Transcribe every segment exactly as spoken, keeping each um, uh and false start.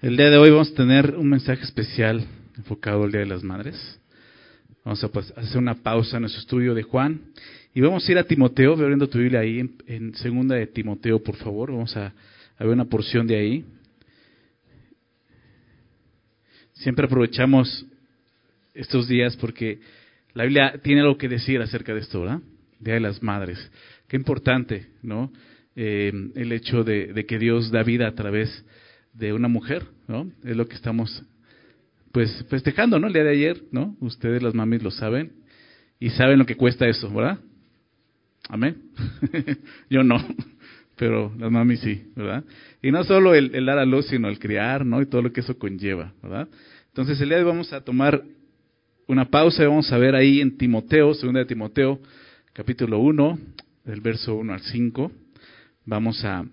El día de hoy vamos a tener un mensaje especial enfocado al Día de las Madres. Vamos a hacer una pausa en nuestro estudio de Juan y vamos a ir a Timoteo, abriendo tu Biblia ahí en, en segunda de Timoteo, por favor. Vamos a, a ver una porción de ahí. Siempre aprovechamos estos días porque la Biblia tiene algo que decir acerca de esto, ¿verdad? Día de las Madres. Qué importante, ¿no? Eh, el hecho de, de que Dios da vida a través de una mujer, ¿no? Es lo que estamos pues festejando, ¿no? El día de ayer, ¿no? Ustedes las mamis lo saben y saben lo que cuesta eso, ¿verdad? Amén. Yo no, pero las mamis sí, ¿verdad? Y no solo el, el dar a luz, sino el criar, ¿no? Y todo lo que eso conlleva, ¿verdad? Entonces el día de hoy vamos a tomar una pausa y vamos a ver ahí en Timoteo, segunda de Timoteo, capítulo uno, del verso uno al cinco. Vamos a,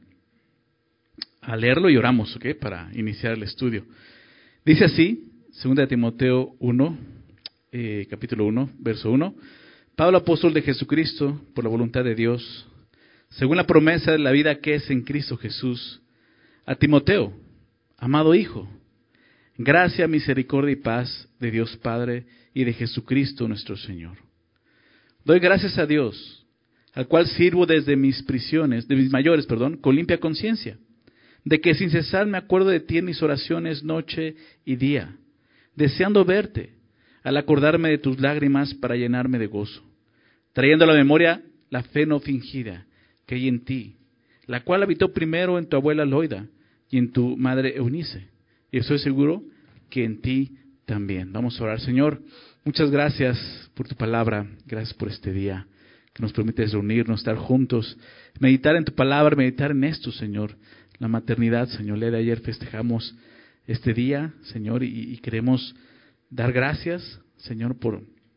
a leerlo y oramos, ¿ok? Para iniciar el estudio. Dice así, segunda de Timoteo uno, eh, capítulo uno, verso uno. Pablo, apóstol de Jesucristo, por la voluntad de Dios, según la promesa de la vida que es en Cristo Jesús, a Timoteo, amado hijo, gracia, misericordia y paz de Dios Padre y de Jesucristo nuestro Señor. Doy gracias a Dios, al cual sirvo desde mis prisiones, de mis mayores, perdón, con limpia conciencia, de que sin cesar me acuerdo de ti en mis oraciones noche y día, deseando verte, al acordarme de tus lágrimas para llenarme de gozo, trayendo a la memoria la fe no fingida que hay en ti, la cual habitó primero en tu abuela Loida y en tu madre Eunice, y estoy seguro que en ti también. Vamos a orar. Señor, muchas gracias por tu palabra, gracias por este día, que nos permites reunirnos, estar juntos, meditar en tu palabra, meditar en esto, Señor, la maternidad, Señor. El día de ayer festejamos este día, Señor, y, y queremos dar gracias, Señor, por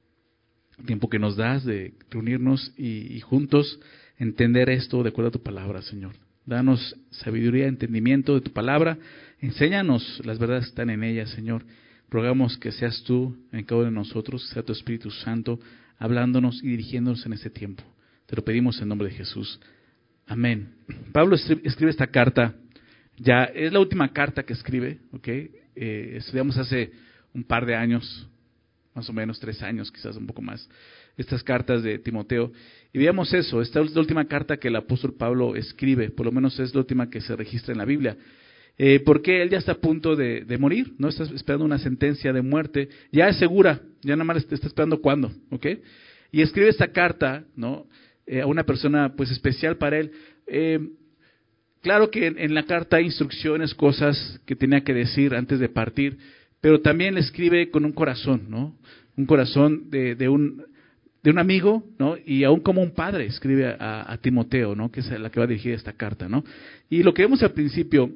el tiempo que nos das de reunirnos y, y juntos entender esto de acuerdo a tu palabra, Señor. Danos sabiduría, entendimiento de tu palabra. Enséñanos las verdades que están en ella, Señor. Rogamos que seas tú en cada uno de nosotros, que sea tu Espíritu Santo hablándonos y dirigiéndonos en este tiempo. Te lo pedimos en nombre de Jesús. Amén. Pablo escribe esta carta, ya es la última carta que escribe, ¿ok? Eh, estudiamos hace un par de años, más o menos tres años, quizás un poco más, estas cartas de Timoteo. Y veamos eso, esta es la última carta que el apóstol Pablo escribe, por lo menos es la última que se registra en la Biblia. Eh, porque él ya está a punto de, de morir, no está esperando una sentencia de muerte, ya es segura, ya nada más está esperando cuándo, ¿ok? Y escribe esta carta, ¿no? Eh, a una persona pues especial para él. Eh, claro que en, en la carta hay instrucciones, cosas que tenía que decir antes de partir, pero también le escribe con un corazón, ¿no? Un corazón de, de un de un amigo, ¿no? Y aún como un padre escribe a, a Timoteo, ¿no? Que es la que va a dirigir esta carta, ¿no? Y lo que vemos al principio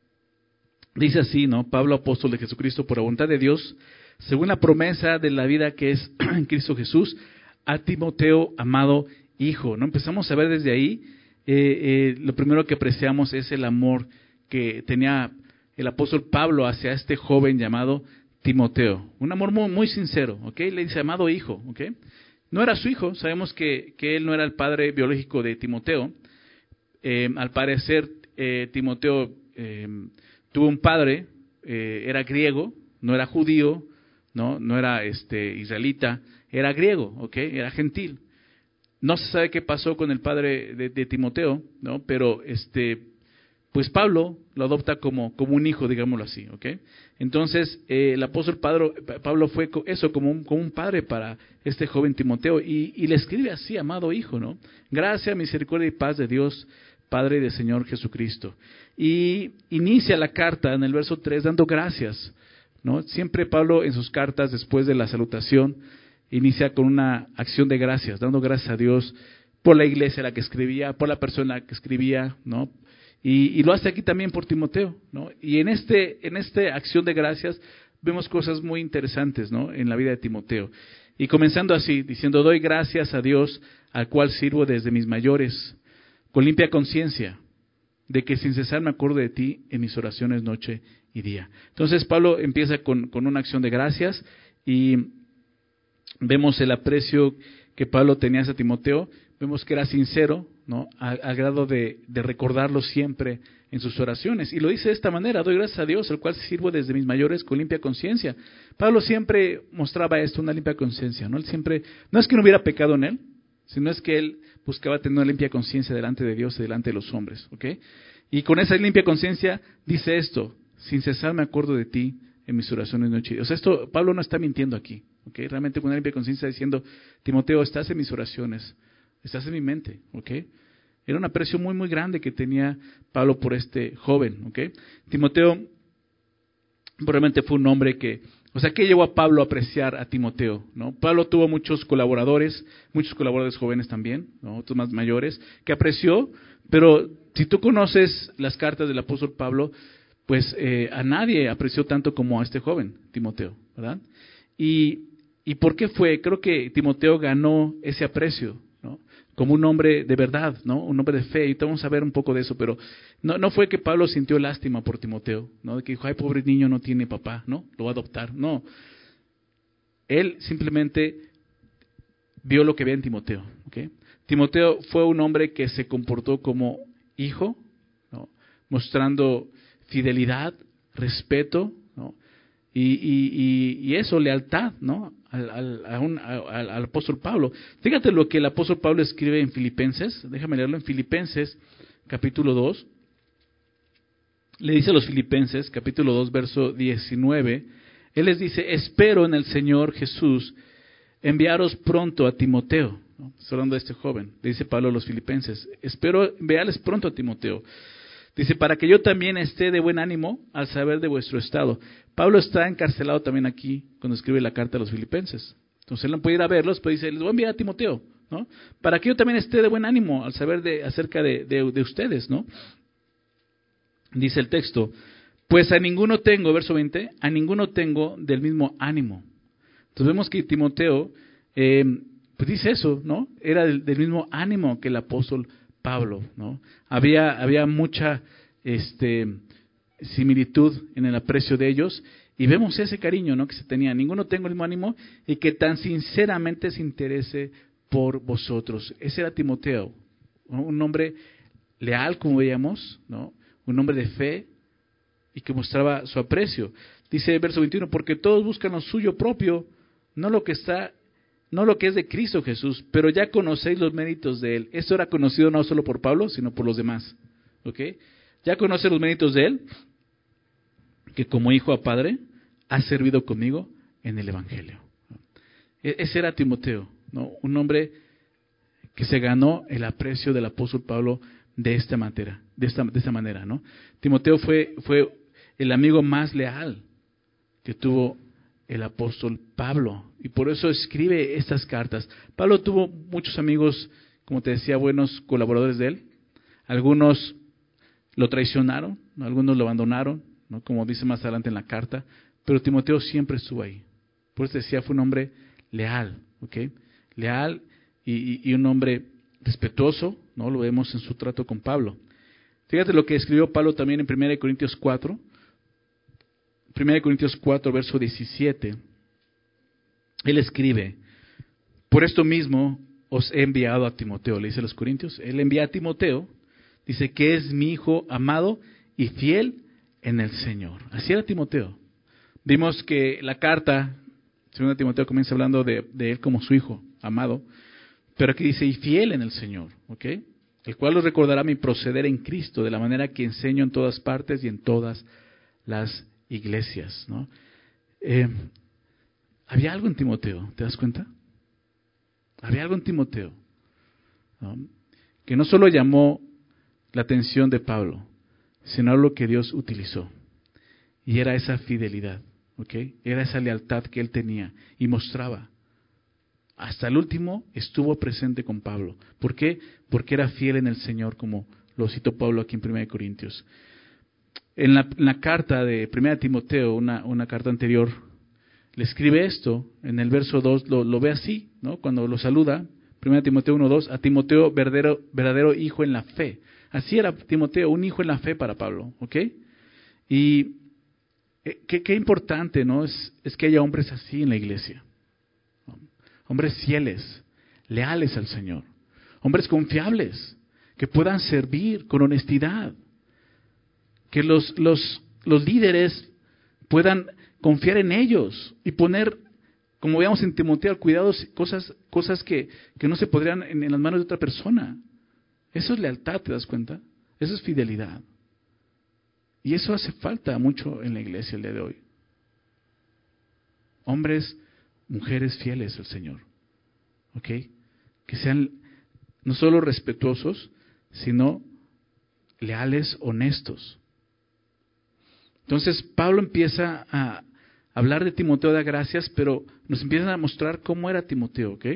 dice así, ¿no? Pablo, apóstol de Jesucristo, por la voluntad de Dios, según la promesa de la vida que es en Cristo Jesús, a Timoteo, amado hijo, ¿no? Empezamos a ver desde ahí, eh, eh, lo primero que apreciamos es el amor que tenía el apóstol Pablo hacia este joven llamado Timoteo. Un amor muy, muy sincero, ¿ok? Le dice, amado hijo, ¿ok? No era su hijo, sabemos que, que él no era el padre biológico de Timoteo. Eh, al parecer, eh, Timoteo eh, tuvo un padre, eh, era griego, no era judío, no, no era este israelita, era griego, ¿ok? Era gentil. No se sabe qué pasó con el padre de, de Timoteo, ¿no? Pero este, pues Pablo lo adopta como, como un hijo, digámoslo así, ¿ok? Entonces, eh, el apóstol Pablo, Pablo fue eso, como un, como un padre para este joven Timoteo, y, y le escribe así, amado hijo, ¿no? Gracia, misericordia y paz de Dios, Padre y del Señor Jesucristo. Y inicia la carta en el verso tres dando gracias, ¿no? Siempre Pablo en sus cartas, después de la salutación, inicia con una acción de gracias, dando gracias a Dios por la iglesia a la que escribía, por la persona que escribía, ¿no? Y, y lo hace aquí también por Timoteo, ¿no? Y en este, en esta acción de gracias vemos cosas muy interesantes, ¿no? En la vida de Timoteo. Y comenzando así, diciendo, doy gracias a Dios, al cual sirvo desde mis mayores, con limpia conciencia, de que sin cesar me acuerdo de ti en mis oraciones noche y día. Entonces Pablo empieza con, con una acción de gracias y vemos el aprecio que Pablo tenía hacia Timoteo, vemos que era sincero, ¿no? Al grado de, de recordarlo siempre en sus oraciones. Y lo dice de esta manera: doy gracias a Dios, el cual sirvo desde mis mayores con limpia conciencia. Pablo siempre mostraba esto, una limpia conciencia, ¿no? Él siempre, no es que no hubiera pecado en él, sino es que él buscaba tener una limpia conciencia delante de Dios y delante de los hombres, ¿ok? Y con esa limpia conciencia dice esto: sin cesar me acuerdo de ti en mis oraciones noche y día. O sea, esto, Pablo no está mintiendo aquí, ¿ok? Realmente con una limpia conciencia diciendo: Timoteo, estás en mis oraciones, estás en mi mente, ¿ok? Era un aprecio muy, muy grande que tenía Pablo por este joven, ¿ok? Timoteo probablemente fue un hombre que, o sea, ¿qué llevó a Pablo a apreciar a Timoteo, ¿no? Pablo tuvo muchos colaboradores, muchos colaboradores jóvenes también, ¿no? Otros más mayores, que apreció, pero si tú conoces las cartas del apóstol Pablo, pues eh, a nadie apreció tanto como a este joven, Timoteo, ¿verdad? Y, ¿y por qué fue? Creo que Timoteo ganó ese aprecio, ¿no? Como un hombre de verdad, ¿no? Un hombre de fe. Y vamos a ver un poco de eso, pero no, no fue que Pablo sintió lástima por Timoteo, ¿no? De que dijo: ay, pobre niño, no tiene papá, ¿no? Lo va a adoptar. No. Él simplemente vio lo que veía en Timoteo, ¿ok? Timoteo fue un hombre que se comportó como hijo, ¿no? Mostrando fidelidad, respeto, ¿no? Y, y, y, y eso, lealtad, ¿no? Al, al, a un, al, al apóstol Pablo. Fíjate lo que el apóstol Pablo escribe en Filipenses. Déjame leerlo en Filipenses, capítulo dos. Le dice a los Filipenses, capítulo dos, verso diecinueve. Él les dice: espero en el Señor Jesús enviaros pronto a Timoteo. ¿No? Estoy hablando de este joven. Le dice Pablo a los Filipenses: espero enviarles pronto a Timoteo. Dice: para que yo también esté de buen ánimo al saber de vuestro estado. Pablo está encarcelado también aquí cuando escribe la carta a los Filipenses. Entonces él no puede ir a verlos, pero dice: les voy a enviar a Timoteo, ¿no? Para que yo también esté de buen ánimo al saber de, acerca de, de, de ustedes, ¿no? Dice el texto: pues a ninguno tengo, verso veinte, a ninguno tengo del mismo ánimo. Entonces vemos que Timoteo, eh, pues dice eso, ¿no? Era del, del mismo ánimo que el apóstol Pablo, ¿no? Había, había mucha este, similitud en el aprecio de ellos, y vemos ese cariño, ¿no? Que se tenía. Ninguno tengo el mismo ánimo y que tan sinceramente se interese por vosotros. Ese era Timoteo, ¿no? Un hombre leal, como veíamos, ¿no? Un hombre de fe y que mostraba su aprecio. Dice el verso veintiuno: porque todos buscan lo suyo propio, no lo que está, no lo que es de Cristo Jesús, pero ya conocéis los méritos de Él. Esto era conocido no solo por Pablo, sino por los demás. ¿Ok? Ya conoce los méritos de Él, que como hijo a padre ha servido conmigo en el Evangelio. E- ese era Timoteo, ¿no? Un hombre que se ganó el aprecio del apóstol Pablo de esta manera, de esta, de esta manera, ¿no? Timoteo fue, fue el amigo más leal que tuvo el apóstol Pablo, y por eso escribe estas cartas. Pablo tuvo muchos amigos, como te decía, buenos colaboradores de él. Algunos lo traicionaron, ¿no? Algunos lo abandonaron, ¿no? Como dice más adelante en la carta, pero Timoteo siempre estuvo ahí. Por eso decía, fue un hombre leal, ¿ok? Leal y, y, y un hombre respetuoso, ¿no? Lo vemos en su trato con Pablo. Fíjate lo que escribió Pablo también en primera de Corintios cuatro. primera de Corintios cuatro, verso diecisiete. Él escribe: por esto mismo os he enviado a Timoteo. Le dice a los Corintios, él envía a Timoteo, dice que es mi hijo amado y fiel en el Señor. Así era Timoteo. Vimos que la carta, segunda Timoteo, comienza hablando de, de él como su hijo amado, pero aquí dice, y fiel en el Señor, ¿ok? El cual os recordará mi proceder en Cristo, de la manera que enseño en todas partes y en todas las iglesias, ¿no? Eh, había algo en Timoteo, ¿te das cuenta? Había algo en Timoteo, ¿no? Que no solo llamó la atención de Pablo, sino lo que Dios utilizó. Y era esa fidelidad, ¿ok? Era esa lealtad que él tenía y mostraba. Hasta el último estuvo presente con Pablo. ¿Por qué? Porque era fiel en el Señor, como lo citó Pablo aquí en primera de Corintios. En la, en la carta de primera de Timoteo, una, una carta anterior, le escribe esto, en el verso dos, lo, lo ve así, ¿no? Cuando lo saluda, primera de Timoteo uno dos, a Timoteo, verdadero, verdadero hijo en la fe. Así era Timoteo, un hijo en la fe para Pablo, ¿ok? Y qué, qué importante, ¿no? Es, es que haya hombres así en la iglesia. Hombres fieles, leales al Señor. Hombres confiables, que puedan servir con honestidad. que los, los, los líderes puedan confiar en ellos y poner, como veamos en Timoteo, cuidados, cosas, cosas que, que no se podrían en, en las manos de otra persona. Eso es lealtad, ¿te das cuenta? Eso es fidelidad. Y eso hace falta mucho en la iglesia el día de hoy. Hombres, mujeres fieles al Señor. ¿Ok? Que sean no solo respetuosos, sino leales, honestos. Entonces Pablo empieza a hablar de Timoteo, da gracias, pero nos empiezan a mostrar cómo era Timoteo, ¿ok?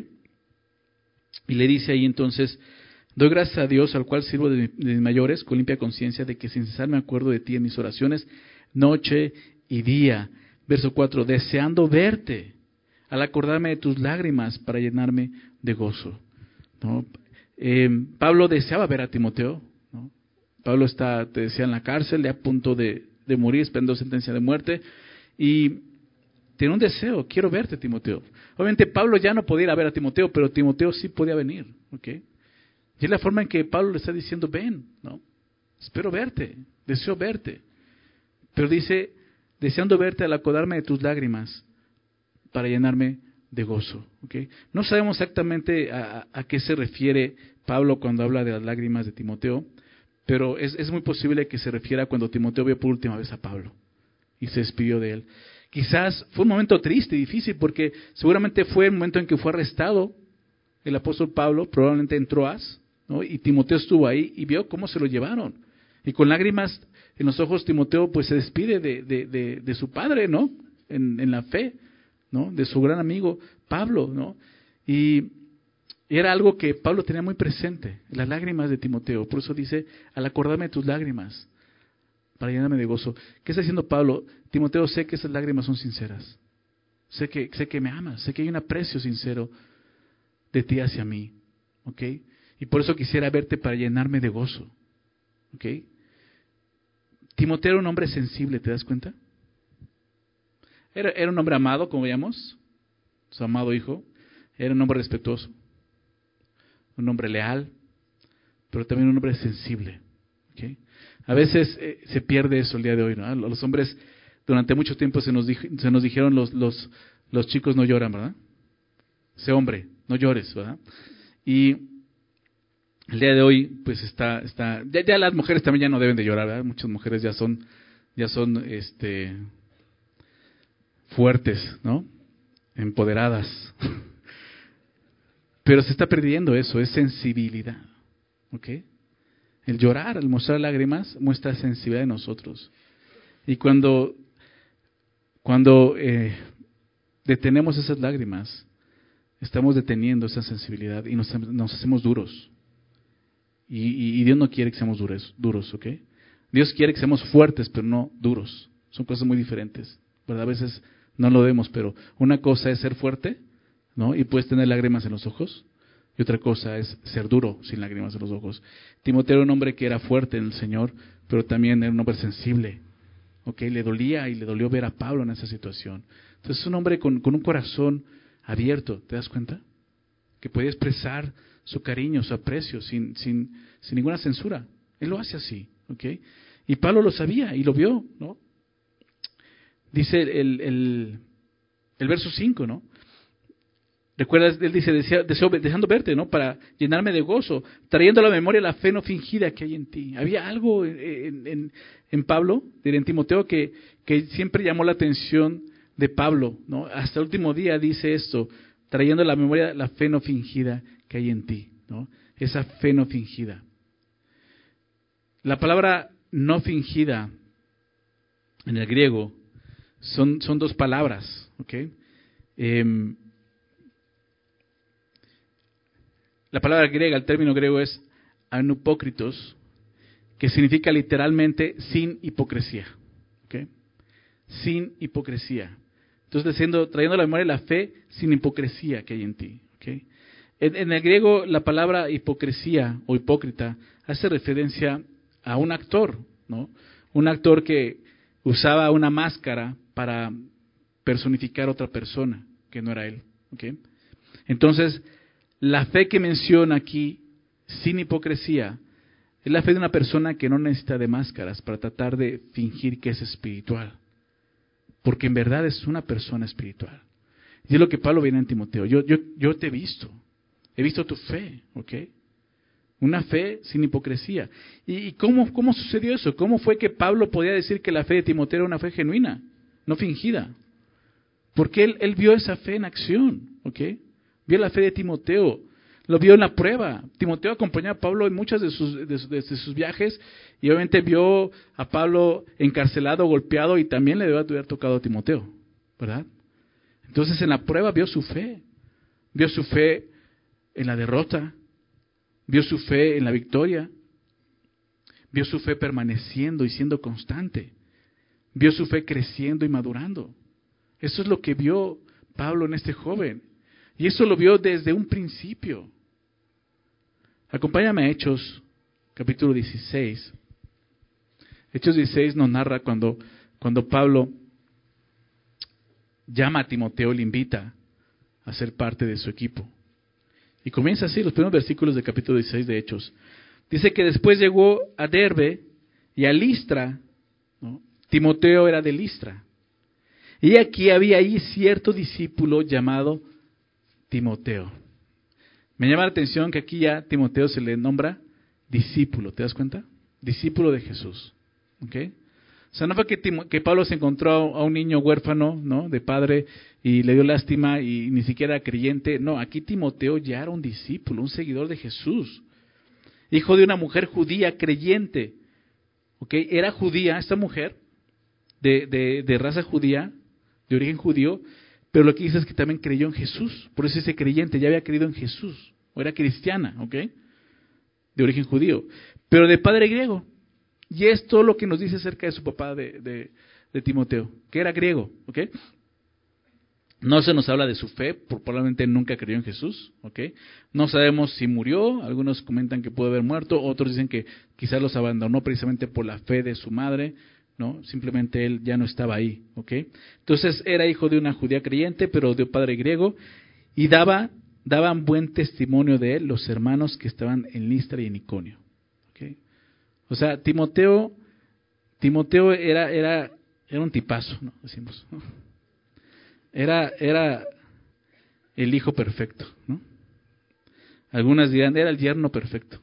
Y le dice ahí entonces: doy gracias a Dios, al cual sirvo de, de mis mayores, con limpia conciencia, de que sin cesar me acuerdo de ti en mis oraciones, noche y día. Verso cuatro, deseando verte, al acordarme de tus lágrimas, para llenarme de gozo. ¿No? Eh, Pablo deseaba ver a Timoteo, ¿no? Pablo está, te decía, en la cárcel, ya a punto de, de morir, esperando sentencia de muerte, y tiene un deseo: quiero verte, Timoteo. Obviamente Pablo ya no podía ir a ver a Timoteo, pero Timoteo sí podía venir, ¿ok? Y es la forma en que Pablo le está diciendo: ven, ¿no? Espero verte, deseo verte. Pero dice: deseando verte al acordarme de tus lágrimas, para llenarme de gozo. ¿Okay? No sabemos exactamente a, a qué se refiere Pablo cuando habla de las lágrimas de Timoteo, pero es, es muy posible que se refiera a cuando Timoteo vio por última vez a Pablo y se despidió de él. Quizás fue un momento triste y difícil, porque seguramente fue el momento en que fue arrestado el apóstol Pablo, probablemente en Troas, ¿no? Y Timoteo estuvo ahí y vio cómo se lo llevaron. Y con lágrimas en los ojos, Timoteo pues se despide de, de, de, de su padre, ¿no? En, en la fe, ¿no? De su gran amigo Pablo, ¿no? Y era algo que Pablo tenía muy presente, las lágrimas de Timoteo. Por eso dice: al acordarme de tus lágrimas, para llenarme de gozo. ¿Qué está diciendo Pablo? Timoteo, sé que esas lágrimas son sinceras. Sé que, sé que me amas, sé que hay un aprecio sincero de ti hacia mí, ¿ok? Y por eso quisiera verte para llenarme de gozo, ¿ok? Timoteo era un hombre sensible, ¿te das cuenta? Era, era un hombre amado, como veíamos, su amado hijo. Era un hombre respetuoso, un hombre leal, pero también un hombre sensible, ¿okay? A veces eh, se pierde eso el día de hoy, ¿no? Los hombres, durante mucho tiempo se nos, dij, se nos dijeron los, los, los chicos no lloran, ¿verdad? Sé hombre, no llores, ¿verdad? Y el día de hoy, pues está, está, ya, ya las mujeres también ya no deben de llorar, ¿verdad? Muchas mujeres ya son, ya son, este, fuertes, ¿no? Empoderadas. Pero se está perdiendo eso, es sensibilidad, ¿ok? El llorar, el mostrar lágrimas, muestra sensibilidad en nosotros. Y cuando, cuando eh, detenemos esas lágrimas, estamos deteniendo esa sensibilidad y nos, nos hacemos duros. Y, y, y Dios no quiere que seamos duros, duros, ¿ok? Dios quiere que seamos fuertes, pero no duros. Son cosas muy diferentes, ¿verdad? A veces no lo vemos, pero una cosa es ser fuerte, ¿no? Y puedes tener lágrimas en los ojos. Y otra cosa es ser duro sin lágrimas en los ojos. Timoteo era un hombre que era fuerte en el Señor, pero también era un hombre sensible. ¿Ok? Le dolía y le dolió ver a Pablo en esa situación. Entonces es un hombre con, con un corazón abierto, ¿te das cuenta? Que puede expresar su cariño, su aprecio, sin, sin, sin ninguna censura. Él lo hace así, ¿ok? Y Pablo lo sabía y lo vio, ¿no? Dice el, el, el verso cinco, ¿no? Recuerdas, él dice, deseo, deseo, deseando verte, ¿no? Para llenarme de gozo, trayendo a la memoria la fe no fingida que hay en ti. Había algo en, en, en Pablo, en Timoteo, que, que siempre llamó la atención de Pablo, ¿no? Hasta el último día dice esto, trayendo a la memoria la fe no fingida que hay en ti, ¿no? Esa fe no fingida. La palabra no fingida en el griego son, son dos palabras, ¿ok? Eh, La palabra griega, el término griego es anupócritos, que significa literalmente sin hipocresía. ¿Okay? Sin hipocresía. Entonces, diciendo, trayendo a la memoria la fe sin hipocresía que hay en ti. ¿Okay? En, en el griego, la palabra hipocresía o hipócrita hace referencia a un actor, ¿no? Un actor que usaba una máscara para personificar a otra persona que no era él. ¿Okay? Entonces, la fe que menciona aquí, sin hipocresía, Es la fe de una persona que no necesita de máscaras para tratar de fingir que es espiritual. Porque en verdad es una persona espiritual. Y es lo que Pablo viene en Timoteo. Yo, yo, yo te he visto. He visto tu fe, ¿ok? Una fe sin hipocresía. ¿Y, y cómo, cómo sucedió eso? ¿Cómo fue que Pablo podía decir que la fe de Timoteo era una fe genuina, no fingida? Porque él, él vio esa fe en acción, ¿ok? Vio la fe de Timoteo. Lo vio en la prueba. Timoteo acompañó a Pablo en muchos de sus, de, de, de sus viajes y obviamente vio a Pablo encarcelado, golpeado y también le debe haber tocado a Timoteo, ¿verdad? Entonces en la prueba vio su fe. Vio su fe en la derrota. Vio su fe en la victoria. Vio su fe permaneciendo y siendo constante. Vio su fe creciendo y madurando. Eso es lo que vio Pablo en este joven. Y eso lo vio desde un principio. Acompáñame a Hechos, capítulo dieciséis. Hechos dieciséis nos narra cuando, cuando Pablo llama a Timoteo, le invita a ser parte de su equipo. Y comienza así, los primeros versículos del capítulo dieciséis de Hechos. Dice que después llegó a Derbe y a Listra, ¿no? Timoteo era de Listra. Y aquí había ahí cierto discípulo llamado Timoteo. Me llama la atención que aquí ya Timoteo se le nombra discípulo, ¿te das cuenta? Discípulo de Jesús, ¿ok? O sea, no fue que, Tim, que Pablo se encontró a un niño huérfano, ¿no? De padre y le dio lástima y ni siquiera era creyente. No, aquí Timoteo ya era un discípulo, un seguidor de Jesús. Hijo de una mujer judía creyente, ¿ok? Era judía esta mujer, de, de, de raza judía, de origen judío, pero lo que dice es que también creyó en Jesús. Por eso ese creyente ya había creído en Jesús. O era cristiana, ¿ok? De origen judío. Pero de padre griego. Y es todo lo que nos dice acerca de su papá de, de, de Timoteo. Que era griego, ¿ok? No se nos habla de su fe. Probablemente nunca creyó en Jesús, ¿ok? No sabemos si murió. Algunos comentan que pudo haber muerto. Otros dicen que quizás los abandonó precisamente por la fe de su madre. ¿No? Simplemente él ya no estaba ahí, ¿ok? Entonces era hijo de una judía creyente, pero de padre griego, y daba, daban buen testimonio de él los hermanos que estaban en Listra y en Iconio, ¿ok? O sea, Timoteo, Timoteo era, era, era un tipazo, ¿no? Decimos, ¿no? Era, era el hijo perfecto, ¿no? Algunas dirán, era el yerno perfecto.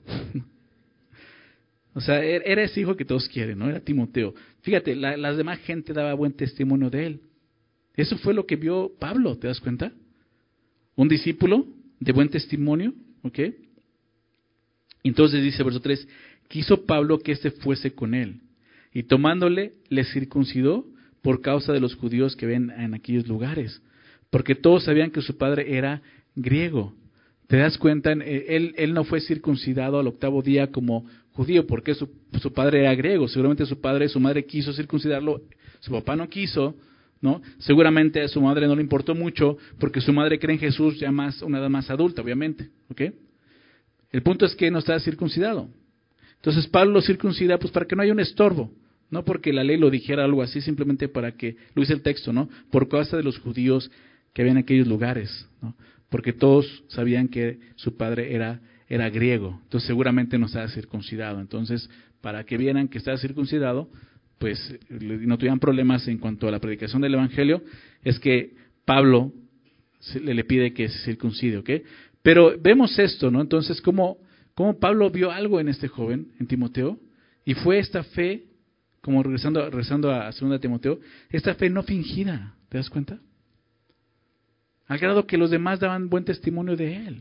O sea, era ese hijo que todos quieren, ¿no? Era Timoteo. Fíjate, la, la demás gente daba buen testimonio de él. Eso fue lo que vio Pablo, ¿te das cuenta? Un discípulo de buen testimonio, ¿ok? Entonces dice verso tres, quiso Pablo que éste fuese con él, y tomándole, le circuncidó por causa de los judíos que ven en aquellos lugares, porque todos sabían que su padre era griego. ¿Te das cuenta? Él, él no fue circuncidado al octavo día como judío, porque su, su padre era griego. Seguramente su padre, su madre quiso circuncidarlo, su papá no quiso, ¿no? Seguramente a su madre no le importó mucho, porque su madre cree en Jesús ya más, una edad más adulta, obviamente, ¿ok? El punto es que no estaba circuncidado. Entonces Pablo lo circuncida, pues para que no haya un estorbo, no porque la ley lo dijera algo así, simplemente para que, lo dice el texto, ¿no? Por causa de los judíos que había en aquellos lugares, ¿no? Porque todos sabían que su padre era, era griego, entonces seguramente no estaba circuncidado. Entonces, para que vieran que estaba circuncidado, pues no tuvieran problemas en cuanto a la predicación del evangelio, es que Pablo le, le pide que se circuncide, ¿ok? Pero vemos esto, ¿no? Entonces, ¿cómo, cómo Pablo vio algo en este joven, en Timoteo? Y fue esta fe, como regresando, regresando a segunda Timoteo, esta fe no fingida, ¿te das cuenta? Al grado que los demás daban buen testimonio de él.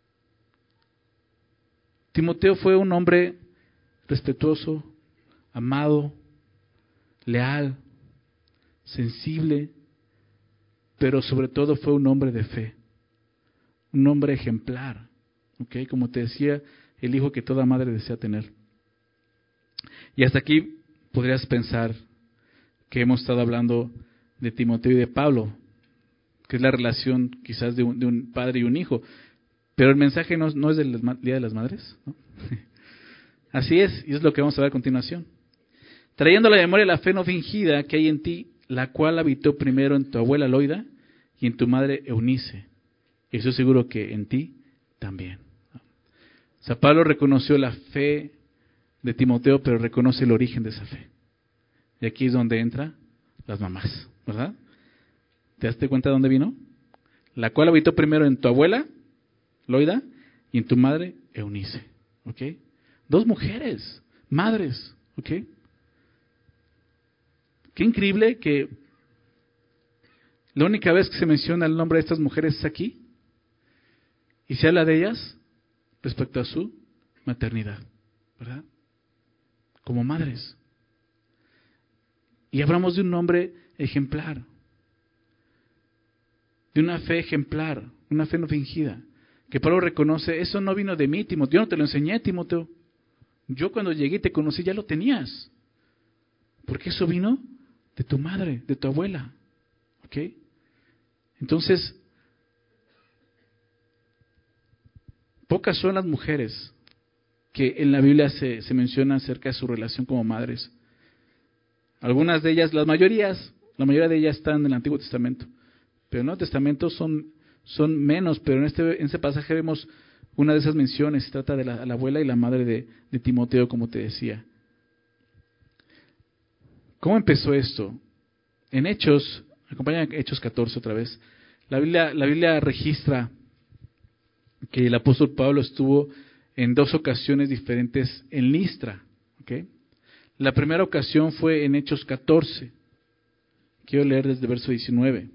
Timoteo fue un hombre respetuoso, amado, leal, sensible, pero sobre todo fue un hombre de fe, un hombre ejemplar, ¿ok? Como te decía, el hijo que toda madre desea tener. Y hasta aquí podrías pensar que hemos estado hablando de Timoteo y de Pablo, que es la relación quizás de un, de un padre y un hijo. Pero el mensaje no, no es del Día de las Madres, ¿no? Así es, y es lo que vamos a ver a continuación. Trayendo a la memoria la fe no fingida que hay en ti, la cual habitó primero en tu abuela Loida y en tu madre Eunice. Y estoy seguro que en ti también. O sea, Pablo reconoció la fe, de Timoteo, pero reconoce el origen de esa fe. Y aquí es donde entran las mamás, ¿verdad? ¿Te das cuenta de dónde vino? La cual habitó primero en tu abuela, Loida, y en tu madre, Eunice. ¿Ok? Dos mujeres, madres. ¿Ok? Qué increíble que la única vez que se menciona el nombre de estas mujeres es aquí. Y se habla de ellas respecto a su maternidad, ¿verdad? Como madres. Y hablamos de un hombre ejemplar, de una fe ejemplar, una fe no fingida, que Pablo reconoce, eso no vino de mí, Timoteo, yo no te lo enseñé, Timoteo. Yo cuando llegué y te conocí ya lo tenías, porque eso vino de tu madre, de tu abuela. ¿Ok? Entonces, pocas son las mujeres que en la Biblia se, se menciona acerca de su relación como madres. Algunas de ellas, las mayorías, la mayoría de ellas están en el Antiguo Testamento, pero en el Nuevo Testamento son, son menos, pero en este, en este pasaje vemos una de esas menciones, se trata de la, la abuela y la madre de, de Timoteo, como te decía. ¿Cómo empezó esto? En Hechos, acompáñame a Hechos catorce otra vez, la Biblia, la Biblia registra que el apóstol Pablo estuvo en dos ocasiones diferentes en Listra. ¿Okay? La primera ocasión fue en Hechos catorce. Quiero leer desde el verso diecinueve.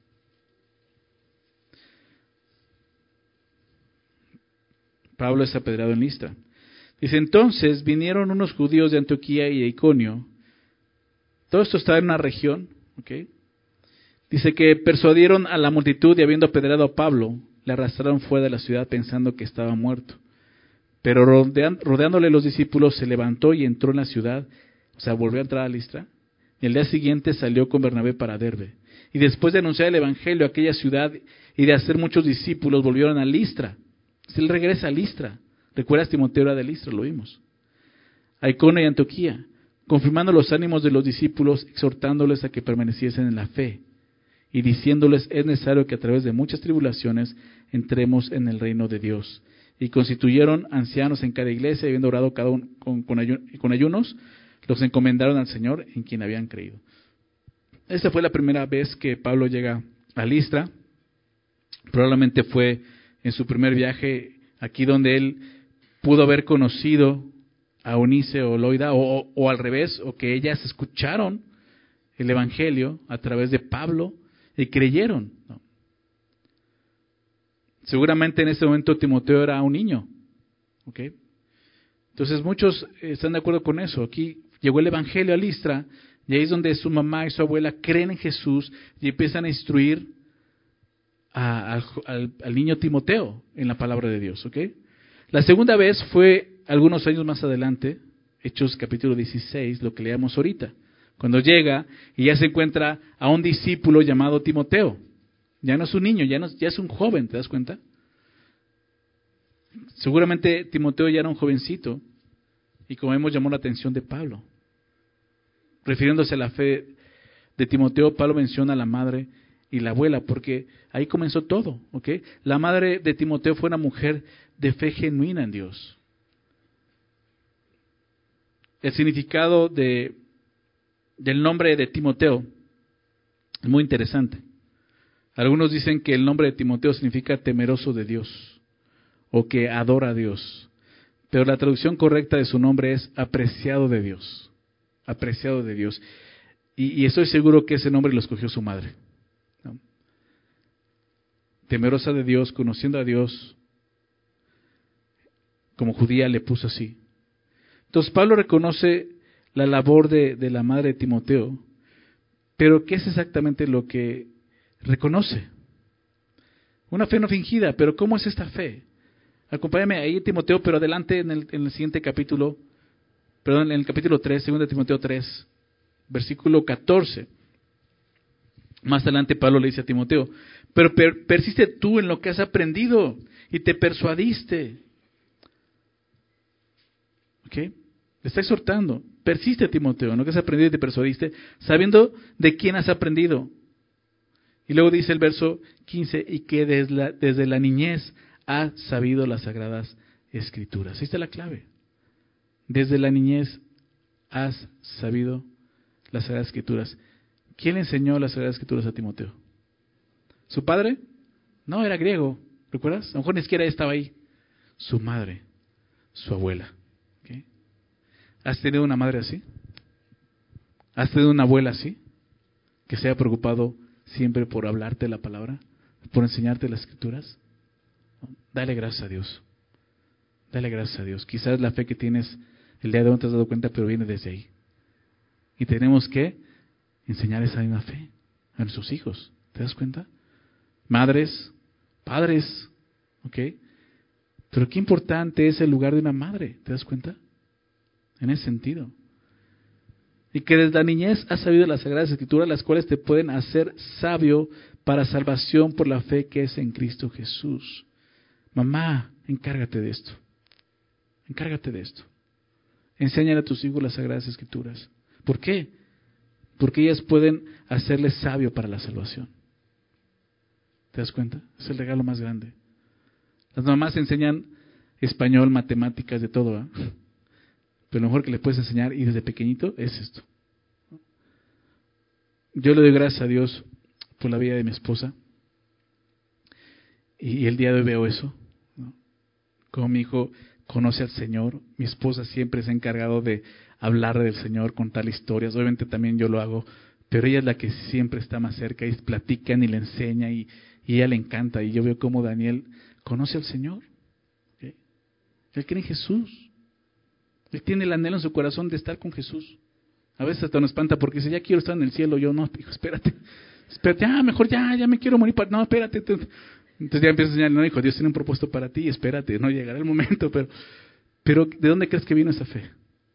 Pablo es apedreado en Listra. Dice, entonces vinieron unos judíos de Antioquía y de Iconio. Todo esto está en una región. ¿Okay? Dice que persuadieron a la multitud y habiendo apedreado a Pablo, le arrastraron fuera de la ciudad pensando que estaba muerto. Pero rodean, rodeándole los discípulos, se levantó y entró en la ciudad, o sea, volvió a entrar a Listra, y el día siguiente salió con Bernabé para Derbe. Y después de anunciar el evangelio a aquella ciudad y de hacer muchos discípulos, volvieron a Listra. Él regresa a Listra. ¿Recuerdas? Timoteo era de Listra, lo vimos. A Iconio y Antioquía, confirmando los ánimos de los discípulos, exhortándoles a que permaneciesen en la fe, y diciéndoles, es necesario que a través de muchas tribulaciones entremos en el reino de Dios. Y constituyeron ancianos en cada iglesia, y habiendo orado cada uno con, con, ayun, con ayunos, los encomendaron al Señor en quien habían creído. Esta fue la primera vez que Pablo llega a Listra. Probablemente fue en su primer viaje aquí donde él pudo haber conocido a Eunice o Loida, o, o, o al revés, o que ellas escucharon el evangelio a través de Pablo y creyeron. ¿No? Seguramente en ese momento Timoteo era un niño. ¿Okay? Entonces muchos están de acuerdo con eso. Aquí llegó el evangelio a Listra y ahí es donde su mamá y su abuela creen en Jesús y empiezan a instruir a, a, al, al niño Timoteo en la palabra de Dios. ¿Okay? La segunda vez fue algunos años más adelante, Hechos capítulo dieciséis, lo que leamos ahorita. Cuando llega y ya se encuentra a un discípulo llamado Timoteo. Ya no es un niño, ya, no, ya es un joven, ¿te das cuenta? Seguramente Timoteo ya era un jovencito y como vemos llamó la atención de Pablo. Refiriéndose a la fe de Timoteo, Pablo menciona a la madre y la abuela porque ahí comenzó todo. ¿Okay? La madre de Timoteo fue una mujer de fe genuina en Dios. El significado de del nombre de Timoteo es muy interesante. Algunos dicen que el nombre de Timoteo significa temeroso de Dios o que adora a Dios, pero la traducción correcta de su nombre es apreciado de Dios, apreciado de Dios. Y, y estoy seguro que ese nombre lo escogió su madre, ¿no? Temerosa de Dios, conociendo a Dios, como judía le puso así. Entonces Pablo reconoce la labor de, de la madre de Timoteo, pero ¿qué es exactamente lo que reconoce? Una fe no fingida, pero ¿cómo es esta fe? Acompáñame ahí Timoteo, pero adelante en el, en el siguiente capítulo, perdón, en el capítulo tres, segundo de Timoteo tres, versículo catorce. Más adelante Pablo le dice a Timoteo, pero per, persiste tú en lo que has aprendido y te persuadiste. ¿Ok? Le está exhortando, persiste Timoteo en lo que has aprendido y te persuadiste, sabiendo de quién has aprendido. Y luego dice el verso quince, y que desde la, desde la niñez has sabido las sagradas escrituras. Ahí está la clave. Desde la niñez has sabido las Sagradas Escrituras. ¿Quién le enseñó las Sagradas Escrituras a Timoteo? ¿Su padre? No, era griego. ¿Recuerdas? A lo mejor ni siquiera estaba ahí. Su madre, su abuela. ¿Okay? ¿Has tenido una madre así? ¿Has tenido una abuela así? Que se haya preocupado siempre por hablarte la palabra, por enseñarte las Escrituras. Dale gracias a Dios. Dale gracias a Dios. Quizás la fe que tienes el día de hoy no te has dado cuenta, pero viene desde ahí. Y tenemos que enseñar esa misma fe a nuestros hijos. ¿Te das cuenta? Madres, padres, ¿ok? Pero qué importante es el lugar de una madre. ¿Te das cuenta? En ese sentido. Y que desde la niñez has sabido las Sagradas Escrituras, las cuales te pueden hacer sabio para salvación por la fe que es en Cristo Jesús. Mamá, encárgate de esto. Encárgate de esto. Enséñale a tus hijos las Sagradas Escrituras. ¿Por qué? Porque ellas pueden hacerles sabio para la salvación. ¿Te das cuenta? Es el regalo más grande. Las mamás enseñan español, matemáticas, de todo, ¿eh? Pero lo mejor que le puedes enseñar, y desde pequeñito, es esto. Yo le doy gracias a Dios por la vida de mi esposa. Y el día de hoy veo eso, ¿no? Como mi hijo conoce al Señor. Mi esposa siempre se ha encargado de hablar del Señor, contar historias. Obviamente también yo lo hago, pero ella es la que siempre está más cerca y platican y le enseña y, y ella le encanta. Y yo veo cómo Daniel conoce al Señor. ¿Okay? Él cree en Jesús. Él tiene el anhelo en su corazón de estar con Jesús. A veces hasta nos espanta porque dice, ya quiero estar en el cielo. Yo, no, hijo, espérate. Espérate, ah, mejor ya, ya me quiero morir. Para... No, espérate. Entonces ya empieza a enseñar, no, hijo, Dios tiene un propósito para ti. Espérate, no llegará el momento. Pero, pero ¿de dónde crees que vino esa fe?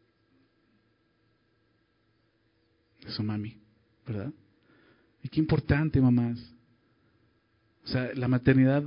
De su mami, ¿verdad? Y qué importante, mamás. O sea, la maternidad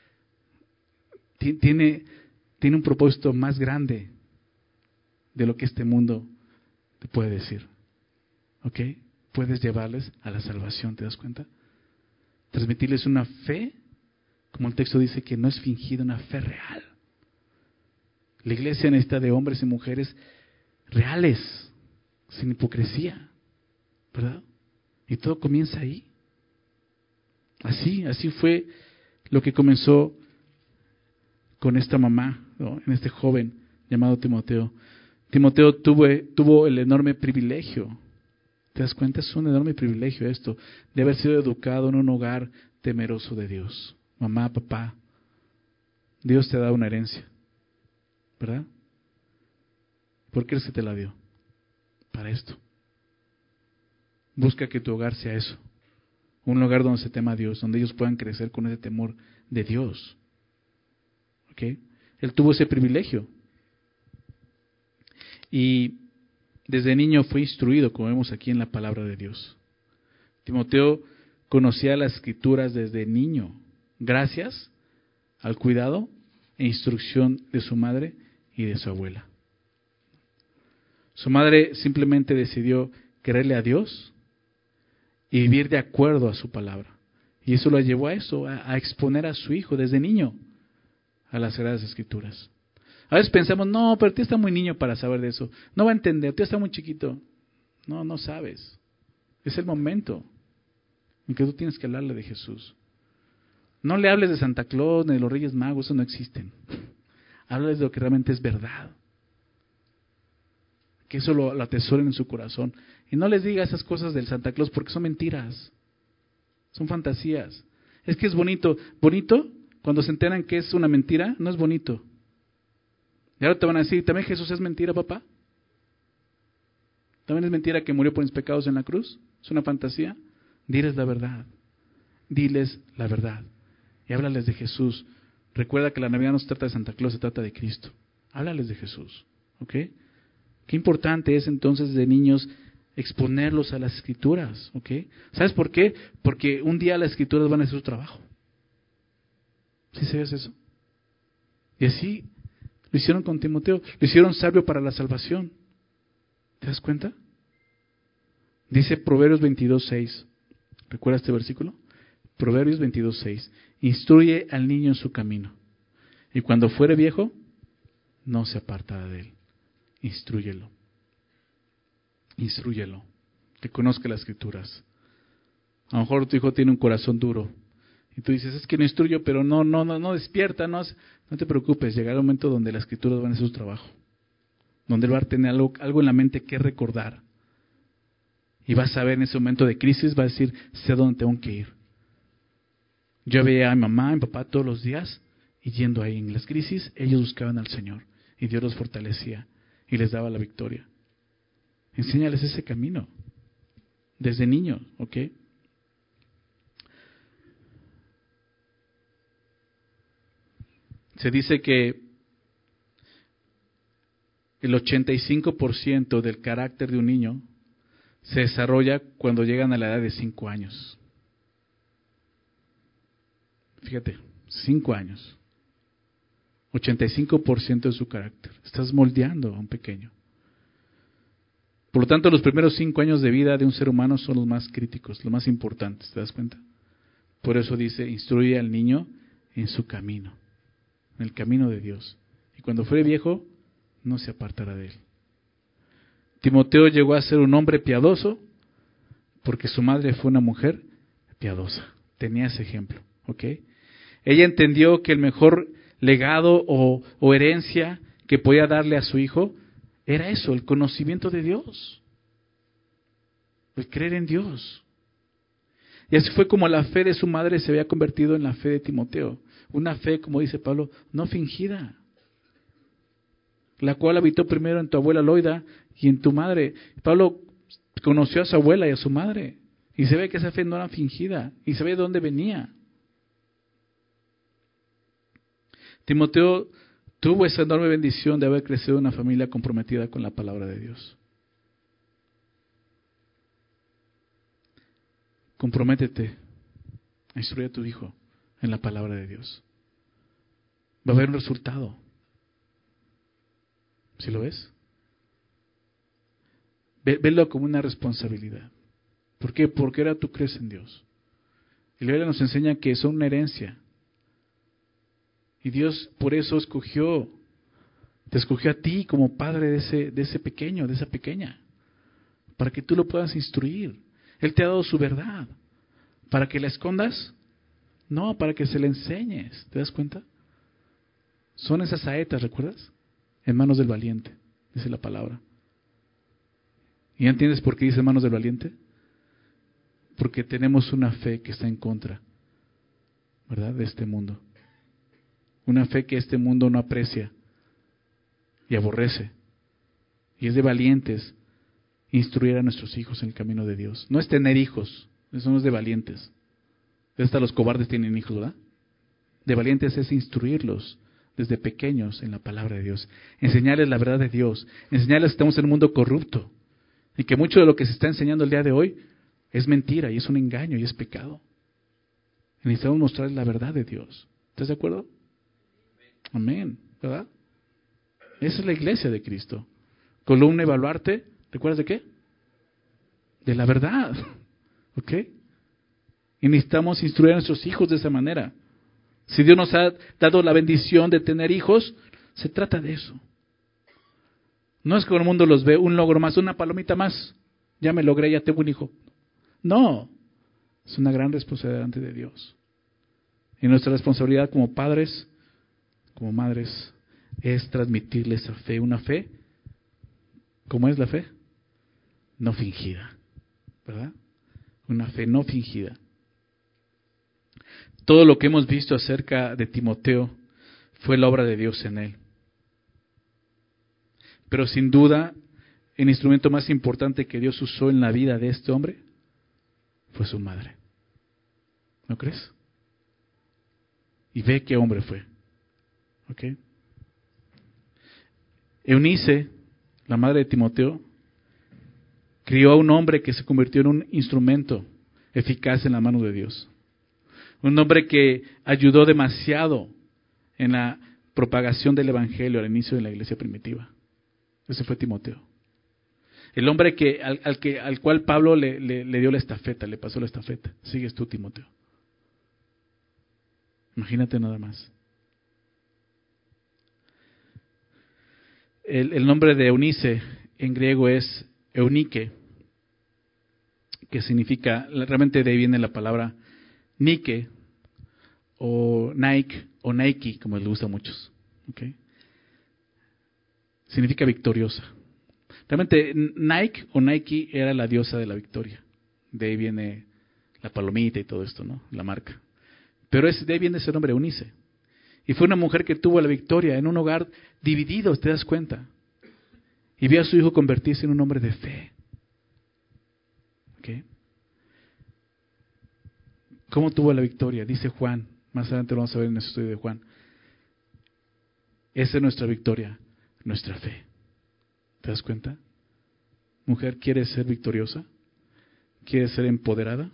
t- tiene, tiene un propósito más grande de lo que este mundo te puede decir. ¿Ok? Puedes llevarles a la salvación, ¿te das cuenta? Transmitirles una fe, como el texto dice, que no es fingida, una fe real. La iglesia necesita de hombres y mujeres reales, sin hipocresía, ¿verdad? Y todo comienza ahí. Así, así fue lo que comenzó con esta mamá, ¿no? En este joven llamado Timoteo. Timoteo tuvo, tuvo el enorme privilegio, ¿te das cuenta? Es un enorme privilegio esto, de haber sido educado en un hogar temeroso de Dios. Mamá, papá, Dios te da una herencia, ¿verdad? ¿Por qué se te la dio? Para esto. Busca que tu hogar sea eso, un hogar donde se tema a Dios, donde ellos puedan crecer con ese temor de Dios. ¿Ok? Él tuvo ese privilegio. Y desde niño fue instruido, como vemos aquí en la palabra de Dios. Timoteo conocía las Escrituras desde niño, gracias al cuidado e instrucción de su madre y de su abuela. Su madre simplemente decidió creerle a Dios y vivir de acuerdo a su palabra. Y eso lo llevó a eso, a, a exponer a su hijo desde niño a las Sagradas Escrituras. A veces pensamos, no, pero tú estás muy niño para saber de eso. No va a entender, tú estás muy chiquito. No, no sabes. Es el momento en que tú tienes que hablarle de Jesús. No le hables de Santa Claus ni de los Reyes Magos, eso no existen. Háblales de lo que realmente es verdad. Que eso lo, lo atesoren en su corazón. Y no les diga esas cosas del Santa Claus porque son mentiras. Son fantasías. Es que es bonito. Bonito, cuando se enteran que es una mentira, no es bonito. Y ahora te van a decir, ¿también Jesús es mentira, papá? ¿También es mentira que murió por mis pecados en la cruz? ¿Es una fantasía? Diles la verdad. Diles la verdad. Y háblales de Jesús. Recuerda que la Navidad no se trata de Santa Claus, se trata de Cristo. Háblales de Jesús. ¿Ok? Qué importante es entonces de niños exponerlos a las Escrituras. ¿Ok? ¿Sabes por qué? Porque un día las Escrituras van a hacer su trabajo. ¿Sí sabías eso? Y así lo hicieron con Timoteo. Lo hicieron sabio para la salvación. ¿Te das cuenta? Dice Proverbios veintidós seis. ¿Recuerda este versículo? Proverbios veintidós seis. Instruye al niño en su camino, y cuando fuere viejo, no se apartará de él. instrúyelo. Instrúyelo. Que conozca las Escrituras. A lo mejor tu hijo tiene un corazón duro. Y tú dices, es que no instruyo, pero no, no, no, no despierta. No, no te preocupes, llegará un momento donde las Escrituras van a hacer su trabajo. Donde él va a tener algo, algo en la mente que recordar. Y vas a ver en ese momento de crisis, va a decir, sé a dónde tengo que ir. Yo veía a mi mamá, a mi papá todos los días, y yendo ahí en las crisis, ellos buscaban al Señor. Y Dios los fortalecía y les daba la victoria. Enséñales ese camino. Desde niños, ¿ok? Se dice que el ochenta y cinco por ciento del carácter de un niño se desarrolla cuando llegan a la edad de cinco años. Fíjate, cinco años. ochenta y cinco por ciento de su carácter. Estás moldeando a un pequeño. Por lo tanto, los primeros cinco años de vida de un ser humano son los más críticos, los más importantes, ¿te das cuenta? Por eso dice, instruye al niño en su camino, en el camino de Dios. Y cuando fuere viejo, no se apartará de él. Timoteo llegó a ser un hombre piadoso porque su madre fue una mujer piadosa. Tenía ese ejemplo, ¿ok? Ella entendió que el mejor legado o, o herencia que podía darle a su hijo era eso, el conocimiento de Dios, el creer en Dios. Y así fue como la fe de su madre se había convertido en la fe de Timoteo. Una fe, como dice Pablo, no fingida, la cual habitó primero en tu abuela Loida y en tu madre. Pablo conoció a su abuela y a su madre, y se ve que esa fe no era fingida, y se ve de dónde venía. Timoteo tuvo esa enorme bendición de haber crecido en una familia comprometida con la palabra de Dios. Comprométete a instruir a tu hijo en la palabra de Dios. Va a haber un resultado. ¿Sí lo ves? Ve, velo como una responsabilidad. ¿Por qué? Porque ahora tú crees en Dios. Y la Biblia nos enseña que son una herencia. Y Dios por eso escogió, te escogió a ti como padre de ese, de ese pequeño, de esa pequeña, para que tú lo puedas instruir. Él te ha dado su verdad. ¿Para que la escondas? No, para que se la enseñes. ¿Te das cuenta? Son esas saetas, ¿recuerdas? En manos del valiente, dice la palabra. ¿Y ya entiendes por qué dice manos del valiente? Porque tenemos una fe que está en contra, ¿verdad? De este mundo. Una fe que este mundo no aprecia y aborrece. Y es de valientes instruir a nuestros hijos en el camino de Dios. No es tener hijos, eso no es de valientes. Hasta los cobardes tienen hijos, ¿verdad? De valientes es instruirlos desde pequeños en la palabra de Dios. Enseñarles la verdad de Dios. Enseñarles que estamos en un mundo corrupto. Y que mucho de lo que se está enseñando el día de hoy es mentira y es un engaño y es pecado. Y necesitamos mostrarles la verdad de Dios. ¿Estás de acuerdo? Amén, ¿verdad? Esa es la iglesia de Cristo. Columna y baluarte, ¿recuerdas de qué? De la verdad. ¿Ok? Y necesitamos instruir a nuestros hijos de esa manera. Si Dios nos ha dado la bendición de tener hijos, se trata de eso. No es que el mundo los ve un logro más, una palomita más. Ya me logré, ya tengo un hijo. No, es una gran responsabilidad delante de Dios. Y nuestra responsabilidad como padres, como madres, es transmitirles esa fe. Una fe, ¿cómo es la fe? No fingida, ¿verdad? Una fe no fingida. Todo lo que hemos visto acerca de Timoteo fue la obra de Dios en él. Pero sin duda, el instrumento más importante que Dios usó en la vida de este hombre fue su madre. ¿No crees? Y ve qué hombre fue. ¿Ok? Eunice, la madre de Timoteo, crió a un hombre que se convirtió en un instrumento eficaz en la mano de Dios. Un hombre que ayudó demasiado en la propagación del evangelio al inicio de la iglesia primitiva. Ese fue Timoteo. El hombre que al, al que al cual Pablo le, le, le dio la estafeta, le pasó la estafeta. Sigues tú, Timoteo. Imagínate nada más. El, el nombre de Eunice en griego es Eunike, que significa, realmente de ahí viene la palabra Nike, o Nike, o Nike, como les gusta a muchos. ¿Okay? Significa victoriosa. Realmente Nike o Nike era la diosa de la victoria. De ahí viene la palomita y todo esto, ¿no? La marca. Pero es, de ahí viene ese nombre, Eunice. Y fue una mujer que tuvo la victoria en un hogar dividido, ¿te das cuenta? Y vio a su hijo convertirse en un hombre de fe. ¿Okay? ¿Cómo tuvo la victoria? Dice Juan, más adelante lo vamos a ver en el estudio de Juan. Esa es nuestra victoria, nuestra fe. ¿Te das cuenta? Mujer, ¿quieres ser victoriosa? ¿Quieres ser empoderada?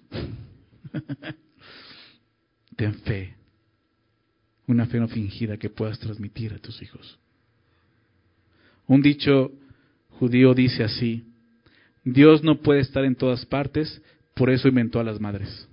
Ten fe. Una fe no fingida que puedas transmitir a tus hijos. Un dicho judío dice así: Dios no puede estar en todas partes, por eso inventó a las madres.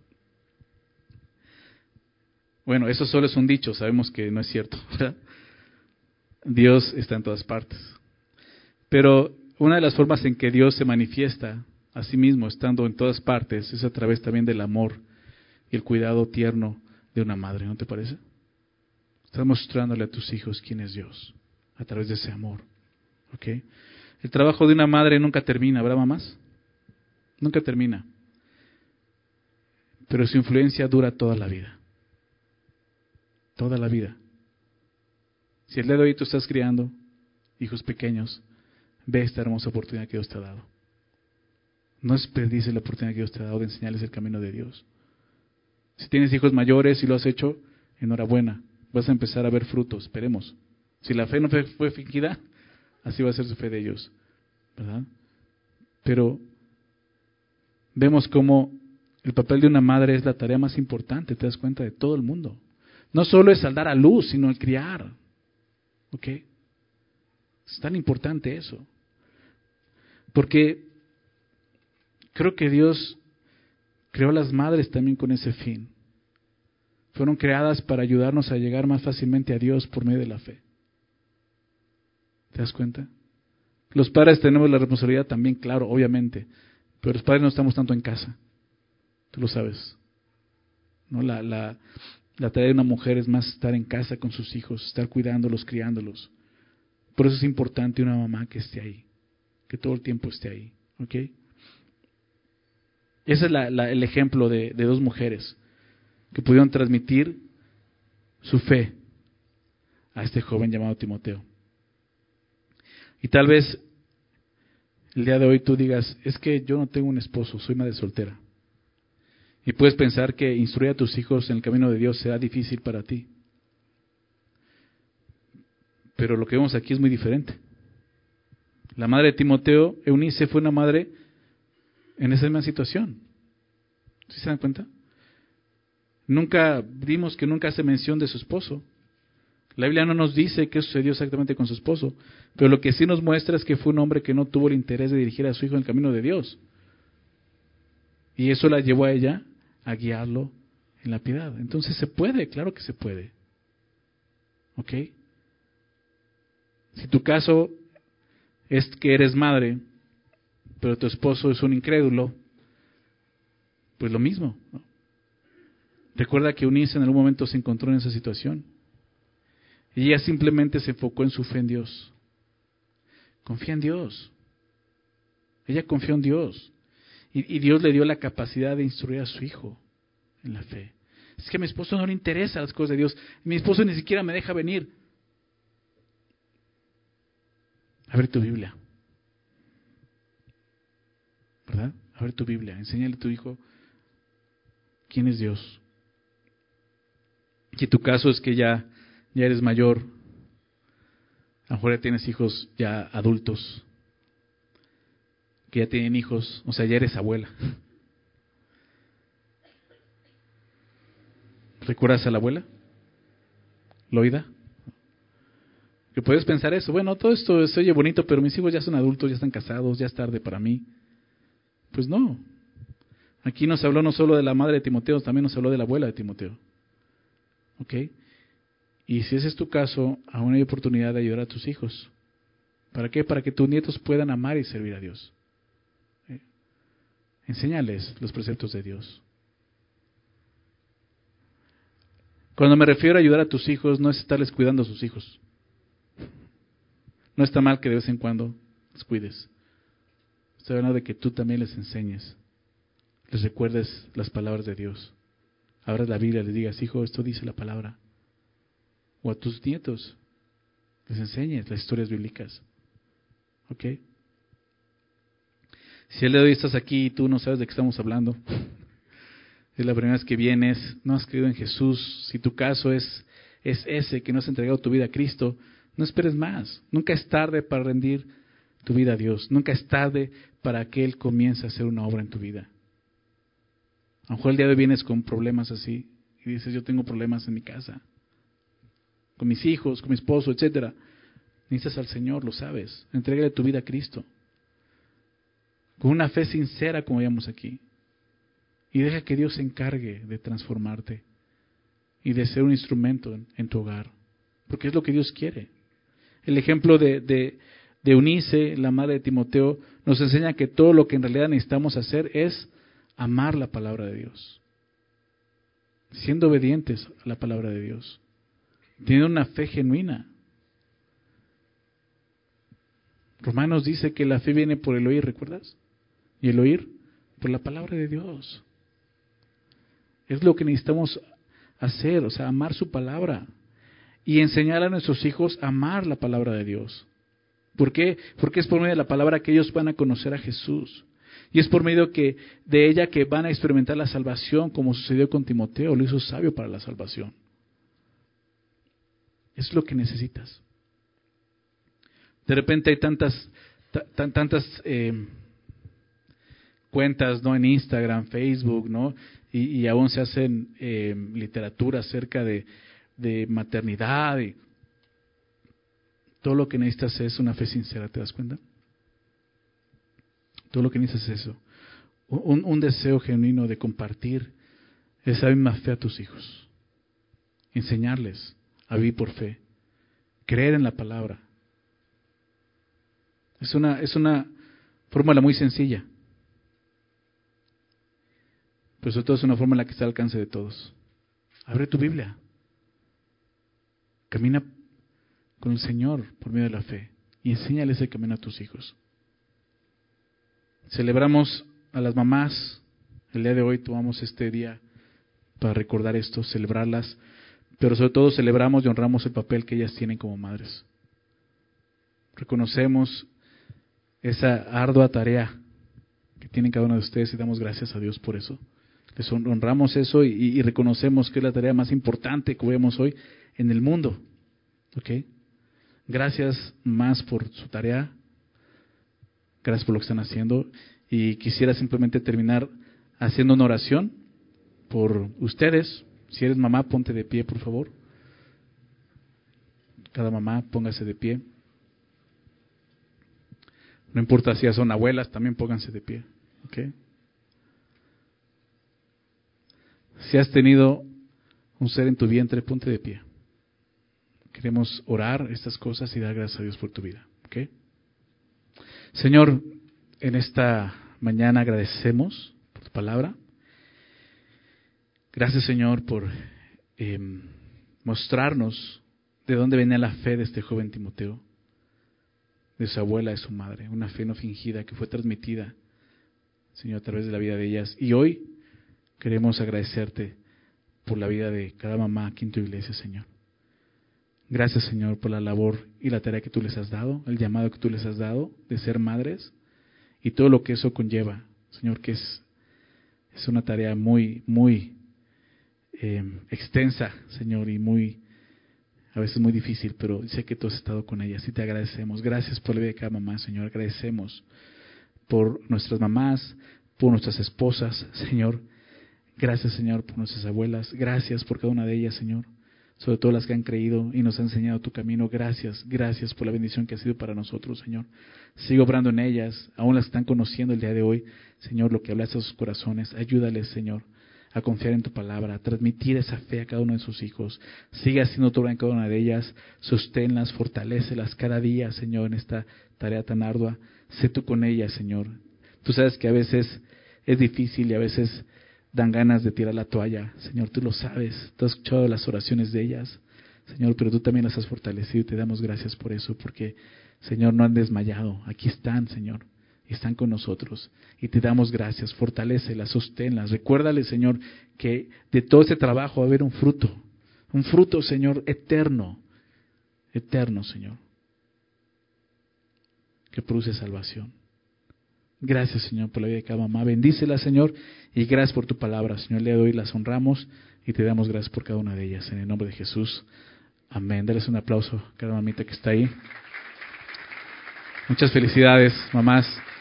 Bueno, eso solo es un dicho, sabemos que no es cierto, ¿verdad? Dios está en todas partes. Pero una de las formas en que Dios se manifiesta a sí mismo, estando en todas partes, es a través también del amor y el cuidado tierno de una madre, ¿no te parece? Estás mostrándole a tus hijos quién es Dios, a través de ese amor. ¿Ok? El trabajo de una madre nunca termina, ¿verdad, mamás? Nunca termina. Pero su influencia dura toda la vida. Toda la vida. Si el día de hoy tú estás criando hijos pequeños, ve esta hermosa oportunidad que Dios te ha dado. No desperdicies la oportunidad que Dios te ha dado de enseñarles el camino de Dios. Si tienes hijos mayores y lo has hecho, enhorabuena. Vas a empezar a ver frutos, esperemos. Si la fe no fue, fue fingida, así va a ser su fe de ellos, ¿verdad? Pero vemos cómo el papel de una madre es la tarea más importante, te das cuenta, de todo el mundo. No solo es al dar a luz, sino el criar. ¿Ok? Es tan importante eso. Porque creo que Dios creó a las madres también con ese fin. Fueron creadas para ayudarnos a llegar más fácilmente a Dios por medio de la fe. ¿Te das cuenta? Los padres tenemos la responsabilidad también, claro, obviamente, pero los padres no estamos tanto en casa. Tú lo sabes. ¿No? La, la, la tarea de una mujer es más estar en casa con sus hijos, estar cuidándolos, criándolos. Por eso es importante una mamá que esté ahí, que todo el tiempo esté ahí. ¿Ok? Ese es la, la, el ejemplo de, de dos mujeres que pudieron transmitir su fe a este joven llamado Timoteo. Y tal vez el día de hoy tú digas, es que yo no tengo un esposo, soy madre soltera. Y puedes pensar que instruir a tus hijos en el camino de Dios será difícil para ti. Pero lo que vemos aquí es muy diferente. La madre de Timoteo, Eunice, fue una madre en esa misma situación. ¿Sí se dan cuenta? Nunca, vimos que nunca hace mención de su esposo. La Biblia no nos dice qué sucedió exactamente con su esposo, pero lo que sí nos muestra es que fue un hombre que no tuvo el interés de dirigir a su hijo en el camino de Dios. Y eso la llevó a ella a guiarlo en la piedad. Entonces se puede, claro que se puede. ¿Ok? Si tu caso es que eres madre, pero tu esposo es un incrédulo, pues lo mismo, ¿no? Recuerda que Eunice en algún momento se encontró en esa situación. Y ella simplemente se enfocó en su fe en Dios. Confía en Dios. Ella confió en Dios. Y, y Dios le dio la capacidad de instruir a su hijo en la fe. Es que a mi esposo no le interesan las cosas de Dios. Mi esposo ni siquiera me deja venir. Abre tu Biblia. ¿Verdad? Abre tu Biblia. Enséñale a tu hijo quién es Dios. Si tu caso es que ya, ya eres mayor, a lo mejor ya tienes hijos ya adultos, que ya tienen hijos, o sea, ya eres abuela. ¿Recuerdas a la abuela? ¿Loida? Que puedes pensar eso, bueno, todo esto se oye bonito, pero mis hijos ya son adultos, ya están casados, ya es tarde para mí. Pues no. Aquí nos habló no solo de la madre de Timoteo, también nos habló de la abuela de Timoteo. ¿Ok? Y si ese es tu caso, aún hay oportunidad de ayudar a tus hijos ¿Para qué? Para que tus nietos puedan amar y servir a Dios. ¿Eh? Enséñales los preceptos de Dios. Cuando me refiero a ayudar a tus hijos, no es estarles cuidando a sus hijos. No está mal que de vez en cuando los cuides. Estoy hablando de que tú también les enseñes, les recuerdes las palabras de Dios. Abras la Biblia y les digas, hijo, esto dice la palabra. O a tus nietos, les enseñes las historias bíblicas. ¿Ok? Si el día de hoy estás aquí y tú no sabes de qué estamos hablando, es la primera vez que vienes, no has creído en Jesús, si tu caso es, es ese, que no has entregado tu vida a Cristo, no esperes más. Nunca es tarde para rendir tu vida a Dios. Nunca es tarde para que Él comience a hacer una obra en tu vida. A lo mejor el día de hoy vienes con problemas así y dices, yo tengo problemas en mi casa, con mis hijos, con mi esposo, etcétera. Necesitas al Señor, lo sabes. Entrégale tu vida a Cristo. Con una fe sincera, como veíamos aquí. Y deja que Dios se encargue de transformarte y de ser un instrumento en, en tu hogar. Porque es lo que Dios quiere. El ejemplo de, de, de Eunice, la madre de Timoteo, nos enseña que todo lo que en realidad necesitamos hacer es amar la palabra de Dios. Siendo obedientes a la palabra de Dios. Teniendo una fe genuina. Romanos dice que la fe viene por el oír, ¿recuerdas? Y el oír por la palabra de Dios. Es lo que necesitamos hacer, o sea, amar su palabra. Y enseñar a nuestros hijos a amar la palabra de Dios. ¿Por qué? Porque es por medio de la palabra que ellos van a conocer a Jesús. Y es por medio que, de ella que van a experimentar la salvación, como sucedió con Timoteo, lo hizo sabio para la salvación. Es lo que necesitas. De repente hay tantas, t- tantas eh, cuentas, ¿no? En Instagram, Facebook, ¿no? Y, y aún se hacen eh, literatura acerca de, de maternidad. Y todo lo que necesitas es una fe sincera, ¿te das cuenta? Todo lo que necesitas es eso. Un, un deseo genuino de compartir esa misma fe a tus hijos. Enseñarles a vivir por fe. Creer en la palabra. Es una, es una fórmula muy sencilla. Pero sobre todo es una forma en la que está al alcance de todos. Abre tu Biblia. Camina con el Señor por medio de la fe. Y enséñale ese camino a tus hijos. Celebramos a las mamás. El día de hoy tomamos este día para recordar esto, celebrarlas. Pero sobre todo celebramos y honramos el papel que ellas tienen como madres. Reconocemos esa ardua tarea que tienen cada uno de ustedes y damos gracias a Dios por eso. Les honramos eso y, y reconocemos que es la tarea más importante que vemos hoy en el mundo. ¿Ok? Gracias más por su tarea. Gracias por lo que están haciendo. Y quisiera simplemente terminar haciendo una oración por ustedes. Si eres mamá, ponte de pie, por favor. Cada mamá, póngase de pie. No importa si ya son abuelas, también pónganse de pie. ¿Okay? Si has tenido un ser en tu vientre, ponte de pie. Queremos orar estas cosas y dar gracias a Dios por tu vida. ¿Okay? Señor, en esta mañana agradecemos por tu palabra. Gracias, Señor, por eh, mostrarnos de dónde venía la fe de este joven Timoteo. De su abuela, de su madre, una fe no fingida que fue transmitida, Señor, a través de la vida de ellas. Y hoy queremos agradecerte por la vida de cada mamá aquí en tu iglesia, Señor. Gracias, Señor, por la labor y la tarea que tú les has dado, el llamado que tú les has dado de ser madres y todo lo que eso conlleva, Señor, que es, es una tarea muy, muy eh, extensa, Señor, y muy a veces muy difícil, pero sé que tú has estado con ellas y te agradecemos. Gracias por la vida de cada mamá, Señor. Agradecemos por nuestras mamás, por nuestras esposas, Señor. Gracias, Señor, por nuestras abuelas. Gracias por cada una de ellas, Señor. Sobre todo las que han creído y nos han enseñado tu camino. Gracias, gracias por la bendición que ha sido para nosotros, Señor. Sigue obrando en ellas, aún las que están conociendo el día de hoy, Señor, lo que hablaste a sus corazones. Ayúdales, Señor, a confiar en tu palabra, a transmitir esa fe a cada uno de sus hijos. Sigue haciendo tu obra en cada una de ellas, sosténlas, fortalécelas cada día, Señor, en esta tarea tan ardua. Sé tú con ellas, Señor. Tú sabes que a veces es difícil y a veces dan ganas de tirar la toalla. Señor, tú lo sabes, tú has escuchado las oraciones de ellas, Señor, pero tú también las has fortalecido y te damos gracias por eso, porque, Señor, no han desmayado. Aquí están, Señor, y están con nosotros. Y te damos gracias, fortalécelas, sosténlas. Recuérdale, Señor, que de todo este trabajo va a haber un fruto. Un fruto, Señor, eterno. Eterno, Señor. Que produce salvación. Gracias, Señor, por la vida de cada mamá. Bendícela, Señor, y gracias por tu palabra, Señor. El día de hoy las honramos y te damos gracias por cada una de ellas. En el nombre de Jesús. Amén. Dales un aplauso a cada mamita que está ahí. Muchas felicidades, mamás.